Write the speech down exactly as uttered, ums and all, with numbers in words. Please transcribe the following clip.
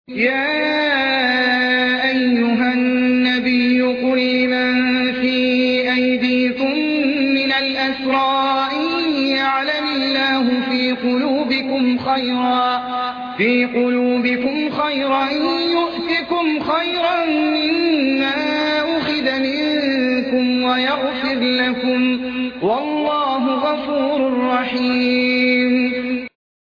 يا أيها النبي قل لمن في أيديكم من الأسرى إن يعلم الله في قلوبكم خيرا في قلوبكم خيرا يؤتكم خيرا مما أخذ منكم ويغفر لكم والله غفور رحيم.